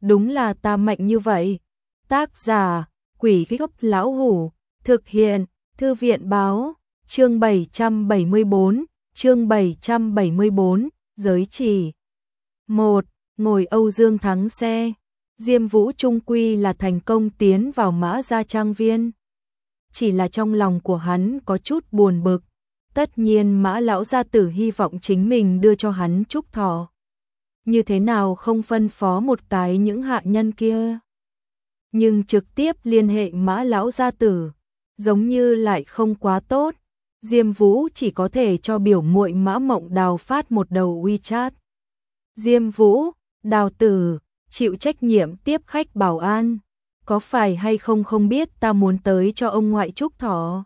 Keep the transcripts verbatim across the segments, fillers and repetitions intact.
đúng là ta mạnh như vậy. Tác giả, Quỷ Gốc Lão Hủ, thực hiện, Thư viện báo, chương bảy trăm bảy mươi bốn, chương bảy trăm bảy mươi bốn, giới chỉ. một. Ngồi Âu Dương Thắng xe, Diêm Vũ trung quy là thành công tiến vào Mã Gia Trang viên. Chỉ là trong lòng của hắn có chút buồn bực, tất nhiên Mã lão gia tử hy vọng chính mình đưa cho hắn chúc thọ. Như thế nào không phân phó một cái những hạ nhân kia, nhưng trực tiếp liên hệ Mã lão gia tử, giống như lại không quá tốt. Diêm Vũ chỉ có thể cho biểu muội Mã Mộng Đào phát một đầu WeChat. Diêm Vũ, Đào tử, chịu trách nhiệm tiếp khách bảo an, có phải hay không không biết ta muốn tới cho ông ngoại chúc thọ.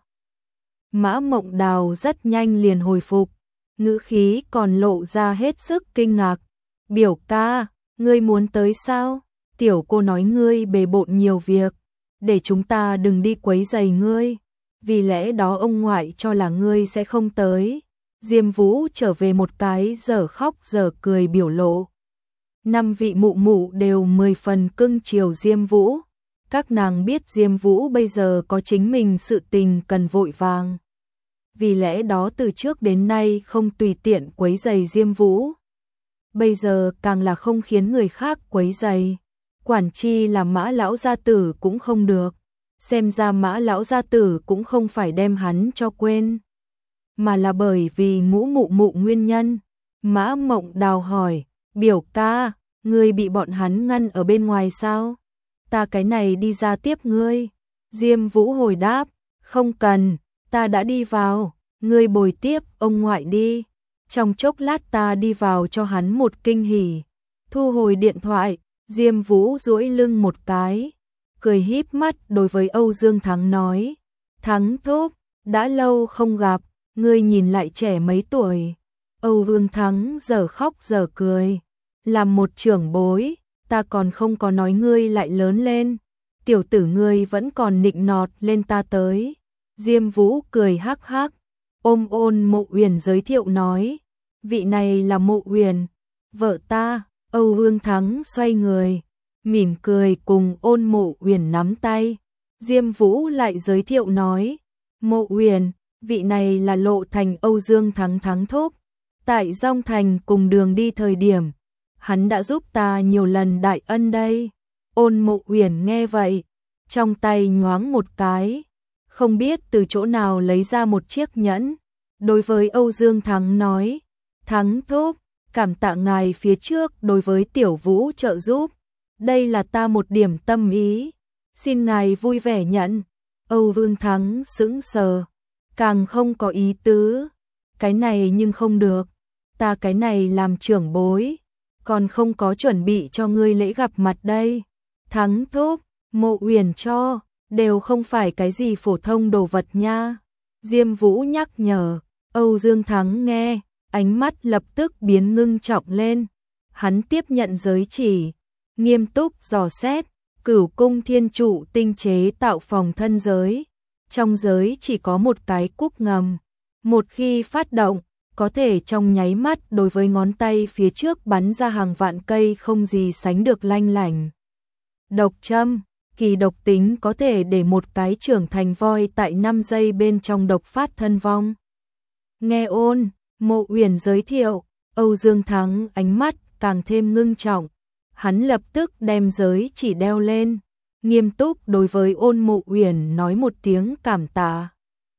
Mã Mộng Đào rất nhanh liền hồi phục, ngữ khí còn lộ ra hết sức kinh ngạc. Biểu ca, ngươi muốn tới sao? Tiểu cô nói ngươi bề bộn nhiều việc, để chúng ta đừng đi quấy rầy ngươi, vì lẽ đó ông ngoại cho là ngươi sẽ không tới. Diêm Vũ trở về một cái giờ khóc giờ cười biểu lộ. Năm vị mụ mụ đều mười phần cưng chiều Diêm Vũ. Các nàng biết Diêm Vũ bây giờ có chính mình sự tình cần vội vàng, vì lẽ đó từ trước đến nay không tùy tiện quấy rầy Diêm Vũ. Bây giờ càng là không khiến người khác quấy rầy. Quản chi là Mã lão gia tử cũng không được. Xem ra Mã lão gia tử cũng không phải đem hắn cho quên, mà là bởi vì ngũ mụ mụ nguyên nhân. Mã Mộng Đào hỏi, biểu ca, ngươi bị bọn hắn ngăn ở bên ngoài sao? Ta cái này đi ra tiếp ngươi. Diêm Vũ hồi đáp, không cần, ta đã đi vào, ngươi bồi tiếp ông ngoại đi. Trong chốc lát ta đi vào cho hắn một kinh hỉ. Thu hồi điện thoại, Diêm Vũ duỗi lưng một cái, cười híp mắt đối với Âu Dương Thắng nói, Thắng thúc, đã lâu không gặp, ngươi nhìn lại trẻ mấy tuổi. Âu Dương Thắng giờ khóc giờ cười, làm một trưởng bối, ta còn không có nói ngươi lại lớn lên, tiểu tử ngươi vẫn còn nịnh nọt lên ta tới. Diêm Vũ cười hắc hắc, ôm Ôn Mộ Uyển giới thiệu nói, vị này là Mộ Uyển, vợ ta. Âu Dương Thắng xoay người, mỉm cười cùng Ôn Mộ Uyển nắm tay. Diêm Vũ lại giới thiệu nói, Mộ Uyển, vị này là Lộ Thành Âu Dương Thắng Thắng thúc. Tại Dong Thành cùng đường đi thời điểm, hắn đã giúp ta nhiều lần đại ân đây. Ôn Mộ Uyển nghe vậy, trong tay nhoáng một cái, không biết từ chỗ nào lấy ra một chiếc nhẫn. Đối với Âu Dương Thắng nói, Thắng thúc, cảm tạ ngài phía trước đối với Tiểu Vũ trợ giúp, đây là ta một điểm tâm ý, xin ngài vui vẻ nhận. Âu Dương Thắng sững sờ, càng không có ý tứ, cái này nhưng không được, ta cái này làm trưởng bối, còn không có chuẩn bị cho ngươi lễ gặp mặt đây. Thắng thúc, Mộ Uyển cho, đều không phải cái gì phổ thông đồ vật nha. Diêm Vũ nhắc nhở. Âu Dương Thắng nghe, ánh mắt lập tức biến ngưng trọng lên. Hắn tiếp nhận giới chỉ, nghiêm túc dò xét, Cửu Cung Thiên Trụ tinh chế tạo phòng thân giới. Trong giới chỉ có một cái cúc ngầm, một khi phát động, có thể trong nháy mắt đối với ngón tay phía trước bắn ra hàng vạn cây không gì sánh được lanh lảnh. Độc châm, kỳ độc tính có thể để một cái trưởng thành voi tại năm giây bên trong độc phát thân vong. Nghe Ôn Mộ Uyển giới thiệu, Âu Dương Thắng ánh mắt càng thêm ngưng trọng. Hắn lập tức đem giới chỉ đeo lên, nghiêm túc đối với Ôn Mộ Uyển nói một tiếng cảm tạ.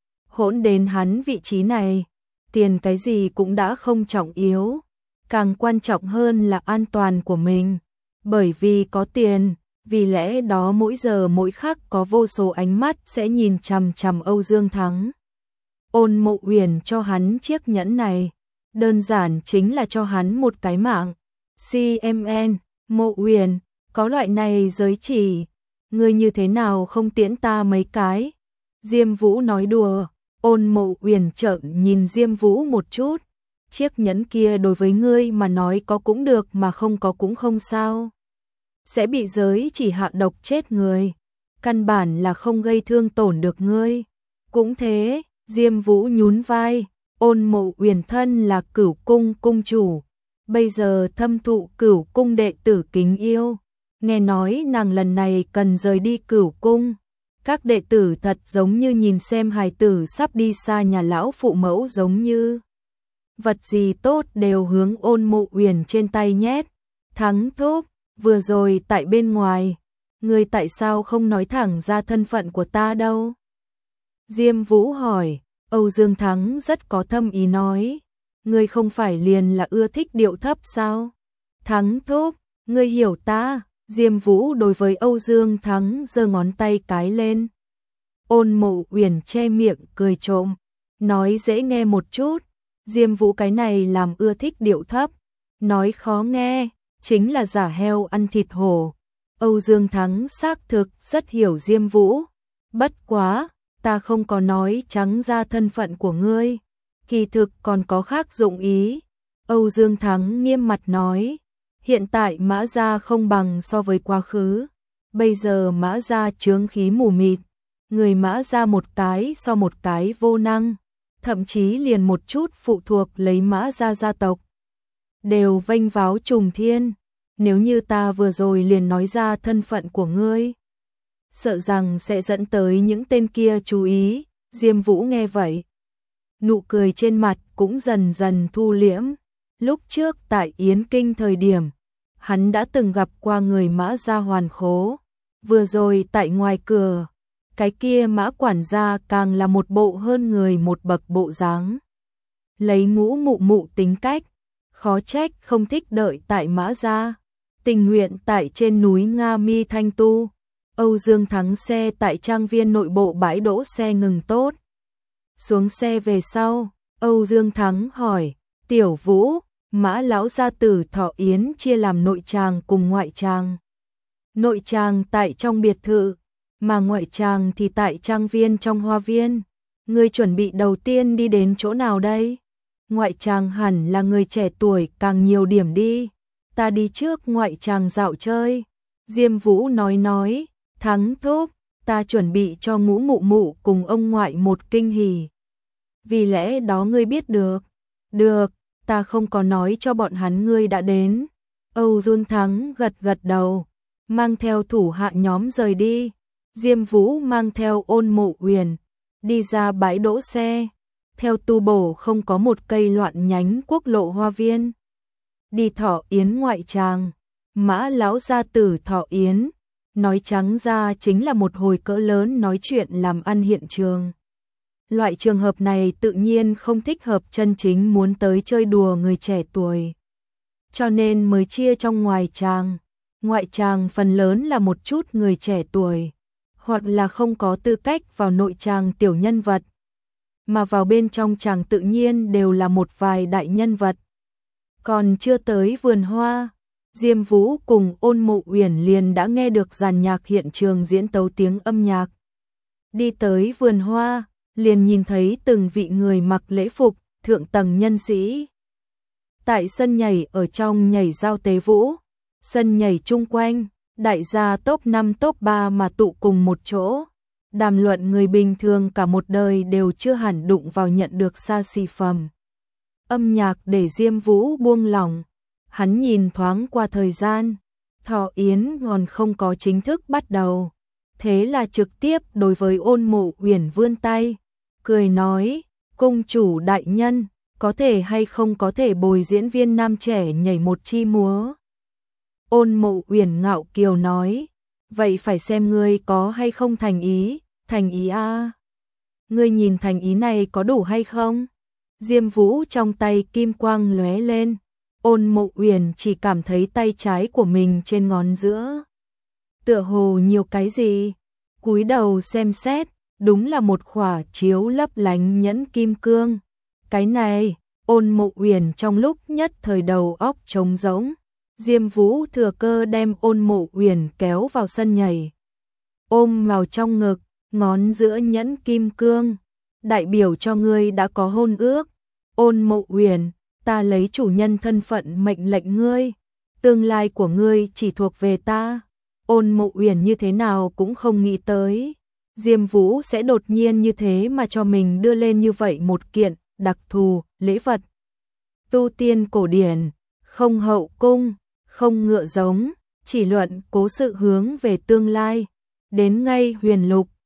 Hỗn đến hắn vị trí này, tiền cái gì cũng đã không trọng yếu, càng quan trọng hơn là an toàn của mình. Bởi vì có tiền, vì lẽ đó mỗi giờ mỗi khắc có vô số ánh mắt sẽ nhìn chằm chằm Âu Dương Thắng. Ôn Mộ Uyển cho hắn chiếc nhẫn này, đơn giản chính là cho hắn một cái mạng. xê em en, Mộ Uyển, có loại này giới chỉ, ngươi như thế nào không tiễn ta mấy cái? Diêm Vũ nói đùa. Ôn Mộ Uyển trợn nhìn Diêm Vũ một chút, chiếc nhẫn kia đối với ngươi mà nói có cũng được mà không có cũng không sao. Sẽ bị giới chỉ hạ độc chết người, căn bản là không gây thương tổn được ngươi. Cũng thế, Diêm Vũ nhún vai, Ôn Mộ Uyển thân là Cửu Cung cung chủ, bây giờ thâm thụ Cửu Cung đệ tử kính yêu, nghe nói nàng lần này cần rời đi Cửu cung. Các đệ tử thật giống như nhìn xem hài tử sắp đi xa nhà lão phụ mẫu giống như. Vật gì tốt đều hướng Ôn Mộ Uyển trên tay nhét. Thắng thúc, vừa rồi tại bên ngoài, ngươi tại sao không nói thẳng ra thân phận của ta đâu? Diêm Vũ hỏi, Âu Dương Thắng rất có thâm ý nói, ngươi không phải liền là ưa thích điệu thấp sao? Thắng thúc, ngươi hiểu ta. Diêm Vũ đối với Âu Dương Thắng giơ ngón tay cái lên. Ôn Mộ Uyển che miệng cười trộm, nói dễ nghe một chút, Diêm Vũ cái này làm ưa thích điệu thấp, nói khó nghe, chính là giả heo ăn thịt hổ. Âu Dương Thắng xác thực rất hiểu Diêm Vũ, bất quá, ta không có nói trắng ra thân phận của ngươi, kỳ thực còn có khác dụng ý. Âu Dương Thắng nghiêm mặt nói, hiện tại Mã gia không bằng so với quá khứ, bây giờ Mã gia chướng khí mù mịt, người Mã gia một cái so một cái vô năng, thậm chí liền một chút phụ thuộc lấy Mã gia gia tộc đều vênh váo trùng thiên, nếu như ta vừa rồi liền nói ra thân phận của ngươi, sợ rằng sẽ dẫn tới những tên kia chú ý. Diêm Vũ nghe vậy, nụ cười trên mặt cũng dần dần thu liễm. Lúc trước tại Yến Kinh thời điểm, hắn đã từng gặp qua người Mã gia Hoàn Khố, vừa rồi tại ngoài cửa, cái kia Mã quản gia càng là một bộ hơn người một bậc bộ dáng. Lấy Ngũ Mụ Mụ tính cách, khó trách không thích đợi tại Mã gia, tình nguyện tại trên núi Nga Mi thanh tu. Âu Dương Thắng xe tại trang viên nội bộ bãi đỗ xe ngừng tốt. Xuống xe về sau, Âu Dương Thắng hỏi, Tiểu Vũ, Mã lão gia tử thọ yến chia làm nội tràng cùng ngoại tràng. Nội tràng tại trong biệt thự, mà ngoại tràng thì tại trang viên trong hoa viên. Ngươi chuẩn bị đầu tiên đi đến chỗ nào đây? Ngoại tràng hẳn là người trẻ tuổi càng nhiều điểm đi. Ta đi trước ngoại tràng dạo chơi. Diêm Vũ nói nói, Thắng thúc, ta chuẩn bị cho Ngũ Mụ Mụ cùng ông ngoại một kinh hỉ. Vì lẽ đó ngươi biết được. Được, ta không có nói cho bọn hắn ngươi đã đến. Âu Dương Thắng gật gật đầu, mang theo thủ hạ nhóm rời đi. Diêm Vũ mang theo Ôn Mộ Uyển đi ra bãi đỗ xe, theo tu bổ không có một cây loạn nhánh quốc lộ hoa viên. Đi thọ yến ngoại tràng, Mã lão gia tử thọ yến, nói trắng ra chính là một hồi cỡ lớn nói chuyện làm ăn hiện trường. Loại trường hợp này tự nhiên không thích hợp chân chính muốn tới chơi đùa người trẻ tuổi, cho nên mới chia trong ngoài tràng. Ngoại tràng phần lớn là một chút người trẻ tuổi, hoặc là không có tư cách vào nội tràng tiểu nhân vật, mà vào bên trong tràng tự nhiên đều là một vài đại nhân vật. Còn chưa tới vườn hoa, Diêm Vũ cùng Ôn Mộ Uyển liền đã nghe được dàn nhạc hiện trường diễn tấu tiếng âm nhạc. Đi tới vườn hoa, liền nhìn thấy từng vị người mặc lễ phục, thượng tầng nhân sĩ. Tại sân nhảy ở trong nhảy giao tế vũ, sân nhảy chung quanh, đại gia top năm top ba mà tụ cùng một chỗ. Đàm luận người bình thường cả một đời đều chưa hẳn đụng vào nhận được xa xỉ phẩm. Âm nhạc để Diêm Vũ buông lỏng, hắn nhìn thoáng qua thời gian, thọ yến còn không có chính thức bắt đầu. Thế là trực tiếp đối với Ôn Mộ Uyển vươn tay, cười nói, công chủ đại nhân, có thể hay không có thể bồi diễn viên nam trẻ nhảy một chi múa. Ôn Mộ Uyển ngạo kiều nói, vậy phải xem ngươi có hay không thành ý, thành ý a à. Ngươi nhìn thành ý này có đủ hay không? Diêm Vũ trong tay kim quang lóe lên, Ôn Mộ Uyển chỉ cảm thấy tay trái của mình trên ngón giữa tựa hồ nhiều cái gì, cúi đầu xem xét, đúng là một khỏa chiếu lấp lánh nhẫn kim cương. Cái này, Ôn Mộ Uyển trong lúc nhất thời đầu óc trống rỗng. Diêm Vũ thừa cơ đem Ôn Mộ Uyển kéo vào sân nhảy, ôm vào trong ngực, ngón giữa nhẫn kim cương, đại biểu cho ngươi đã có hôn ước. Ôn Mộ Uyển, ta lấy chủ nhân thân phận mệnh lệnh ngươi, tương lai của ngươi chỉ thuộc về ta. Ôn Mộ Uyển như thế nào cũng không nghĩ tới, Diêm Vũ sẽ đột nhiên như thế mà cho mình đưa lên như vậy một kiện đặc thù lễ vật. Tu tiên cổ điển, không hậu cung, không ngựa giống, chỉ luận cố sự hướng về tương lai. Đến ngay huyền lục,